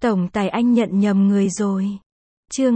Tổng tài anh nhận nhầm người rồi. Chương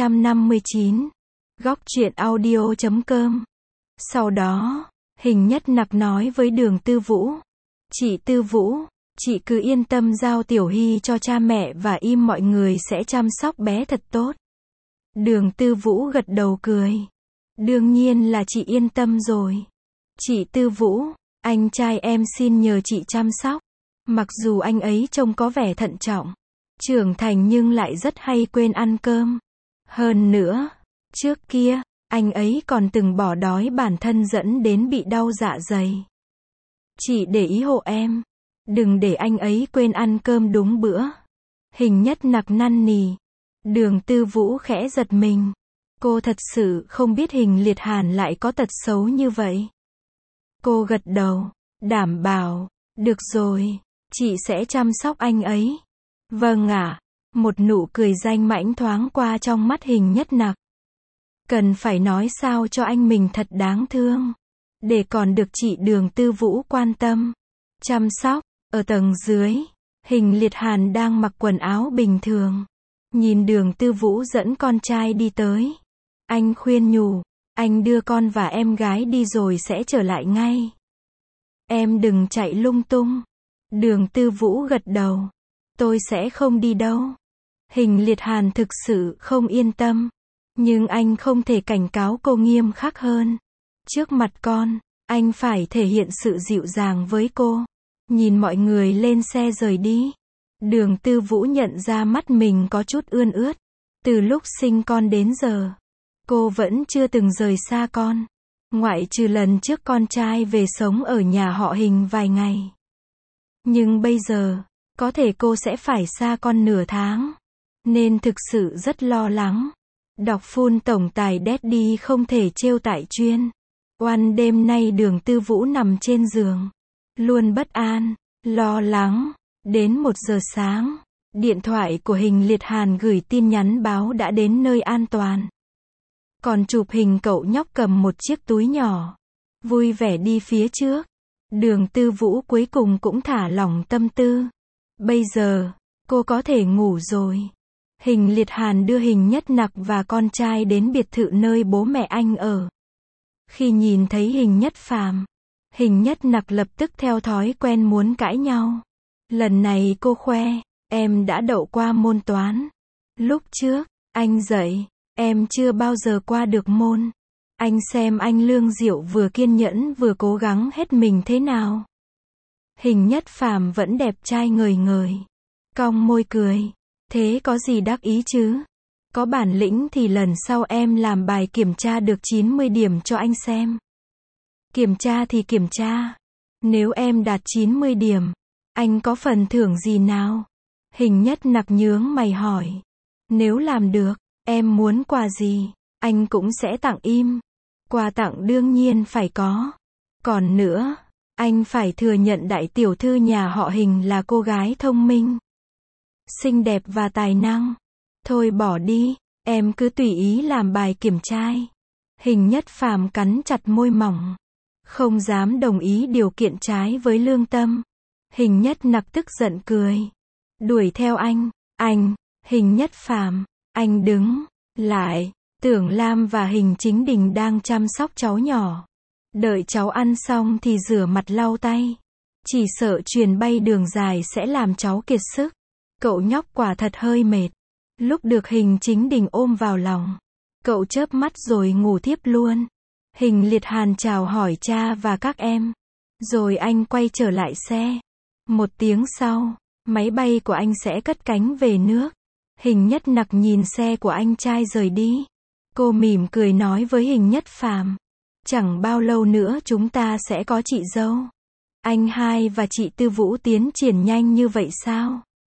259. Góc truyện audio.com. Sau đó, Hình Nhất Nặc nói với Đường Tư Vũ. Chị Tư Vũ, chị cứ yên tâm giao Tiểu Hy cho cha mẹ và im mọi người sẽ chăm sóc bé thật tốt. Đường Tư Vũ gật đầu cười. Đương nhiên là chị yên tâm rồi. Chị Tư Vũ, anh trai em xin nhờ chị chăm sóc. Mặc dù anh ấy trông có vẻ thận trọng, trưởng thành nhưng lại rất hay quên ăn cơm. Hơn nữa, trước kia, anh ấy còn từng bỏ đói bản thân dẫn đến bị đau dạ dày. Chị để ý hộ em. Đừng để anh ấy quên ăn cơm đúng bữa. Hình Nhất Nặc năn nỉ. Đường Tư Vũ khẽ giật mình. Cô thật sự không biết Hình Liệt Hàn lại có tật xấu như vậy. Cô gật đầu, đảm bảo. Được rồi, chị sẽ chăm sóc anh ấy. Vâng ạ. Một nụ cười danh mãnh thoáng qua trong mắt Hình Nhất Nặc. Cần phải nói sao cho anh mình thật đáng thương, để còn được chị Đường Tư Vũ quan tâm, chăm sóc. Ở tầng dưới, Hình Liệt Hàn đang mặc quần áo bình thường. Nhìn Đường Tư Vũ dẫn con trai đi tới. Anh khuyên nhủ, anh đưa con và em gái đi rồi sẽ trở lại ngay. Em đừng chạy lung tung. Đường Tư Vũ gật đầu. Tôi sẽ không đi đâu. Hình Liệt Hàn thực sự không yên tâm. Nhưng anh không thể cảnh cáo cô nghiêm khắc hơn. Trước mặt con, anh phải thể hiện sự dịu dàng với cô. Nhìn mọi người lên xe rời đi. Đường Tư Vũ nhận ra mắt mình có chút ươn ướt. Từ lúc sinh con đến giờ, cô vẫn chưa từng rời xa con. Ngoại trừ lần trước con trai về sống ở nhà họ Hình vài ngày. Nhưng bây giờ, có thể cô sẽ phải xa con nửa tháng. Nên thực sự rất lo lắng. Đọc full tổng tài Daddy không thể trêu tại chuyên. Oan đêm nay Đường Tư Vũ nằm trên giường. Luôn bất an, lo lắng. Đến 1 giờ sáng, điện thoại của Hình Liệt Hàn gửi tin nhắn báo đã đến nơi an toàn. Còn chụp hình cậu nhóc cầm một chiếc túi nhỏ. Vui vẻ đi phía trước. Đường Tư Vũ cuối cùng cũng thả lỏng tâm tư. Bây giờ, cô có thể ngủ rồi. Hình Liệt Hàn đưa Hình Nhất Nặc và con trai đến biệt thự nơi bố mẹ anh ở. Khi nhìn thấy Hình Nhất Phàm, Hình Nhất Nặc lập tức theo thói quen muốn cãi nhau. Lần này cô khoe, em đã đậu qua môn toán. Lúc trước, anh dạy, em chưa bao giờ qua được môn. Anh xem anh Lương Diệu vừa kiên nhẫn vừa cố gắng hết mình thế nào. Hình Nhất Phàm vẫn đẹp trai ngời ngời. Cong môi cười. Thế có gì đắc ý chứ? Có bản lĩnh thì lần sau em làm bài kiểm tra được 90 điểm cho anh xem. Kiểm tra thì kiểm tra. Nếu em đạt 90 điểm, anh có phần thưởng gì nào? Hình Nhất Nặc nhướng mày hỏi. Nếu làm được, em muốn quà gì, anh cũng sẽ tặng im. Quà tặng đương nhiên phải có. Còn nữa, anh phải thừa nhận đại tiểu thư nhà họ Hình là cô gái thông minh, xinh đẹp và tài năng. Thôi bỏ đi, em cứ tùy ý làm bài kiểm tra. Hình Nhất Phàm cắn chặt môi mỏng. Không dám đồng ý điều kiện trái với lương tâm. Hình Nhất Nặc tức giận cười. Đuổi theo anh, Hình Nhất Phàm, anh đứng lại. Tưởng Lam và Hình Chính Đình đang chăm sóc cháu nhỏ. Đợi cháu ăn xong thì rửa mặt lau tay. Chỉ sợ chuyền bay đường dài sẽ làm cháu kiệt sức. Cậu nhóc quả thật hơi mệt. Lúc được Hình Chính Đình ôm vào lòng, cậu chớp mắt rồi ngủ thiếp luôn. Hình Liệt Hàn chào hỏi cha và các em. Rồi anh quay trở lại xe. 1 tiếng sau, máy bay của anh sẽ cất cánh về nước. Hình Nhất Nặc nhìn xe của anh trai rời đi. Cô mỉm cười nói với Hình Nhất Phàm. Chẳng bao lâu nữa chúng ta sẽ có chị dâu. Anh hai và chị Tư Vũ tiến triển nhanh như vậy sao?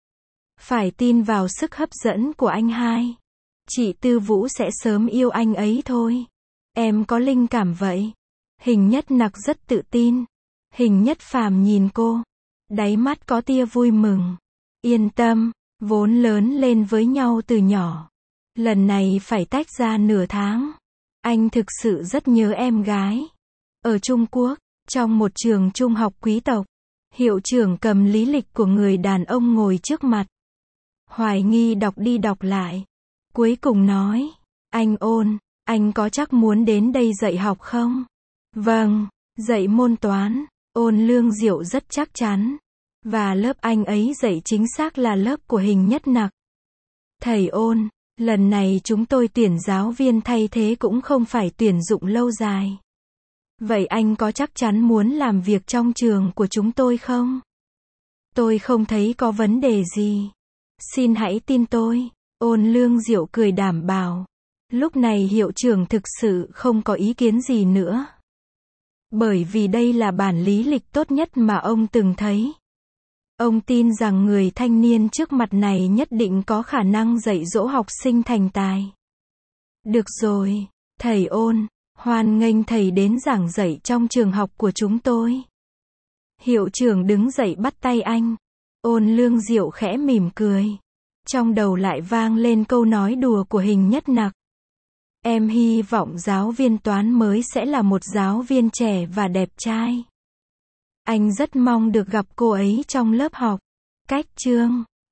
Phải tin vào sức hấp dẫn của anh hai. Chị Tư Vũ sẽ sớm yêu anh ấy thôi. Em có linh cảm vậy. Hình Nhất Nặc rất tự tin. Hình Nhất Phàm nhìn cô. Đáy mắt có tia vui mừng. Yên tâm, vốn lớn lên với nhau từ nhỏ. Lần này phải tách ra nửa tháng. Anh thực sự rất nhớ em gái. Ở Trung Quốc, trong một trường trung học quý tộc, hiệu trưởng cầm lý lịch của người đàn ông ngồi trước mặt. Hoài nghi đọc đi đọc lại. Cuối cùng nói, anh Ôn, anh có chắc muốn đến đây dạy học không? Vâng, dạy môn toán. Ôn Lương Diệu rất chắc chắn. Và lớp anh ấy dạy chính xác là lớp của Hình Nhất Nặc. Thầy Ôn, lần này chúng tôi tuyển giáo viên thay thế cũng không phải tuyển dụng lâu dài. Vậy anh có chắc chắn muốn làm việc trong trường của chúng tôi không? Tôi không thấy có vấn đề gì. Xin hãy tin tôi. Ôn Lương Diệu cười đảm bảo. Lúc này hiệu trưởng thực sự không có ý kiến gì nữa. Bởi vì đây là bản lý lịch tốt nhất mà ông từng thấy. Ông tin rằng người thanh niên trước mặt này nhất định có khả năng dạy dỗ học sinh thành tài. Được rồi, thầy Ôn, hoan nghênh thầy đến giảng dạy trong trường học của chúng tôi. Hiệu trưởng đứng dậy bắt tay anh. Ôn Lương Diệu khẽ mỉm cười. Trong đầu lại vang lên câu nói đùa của Hình Nhất Nặc. Em hy vọng giáo viên toán mới sẽ là một giáo viên trẻ và đẹp trai. Anh rất mong được gặp cô ấy trong lớp học. Cách chương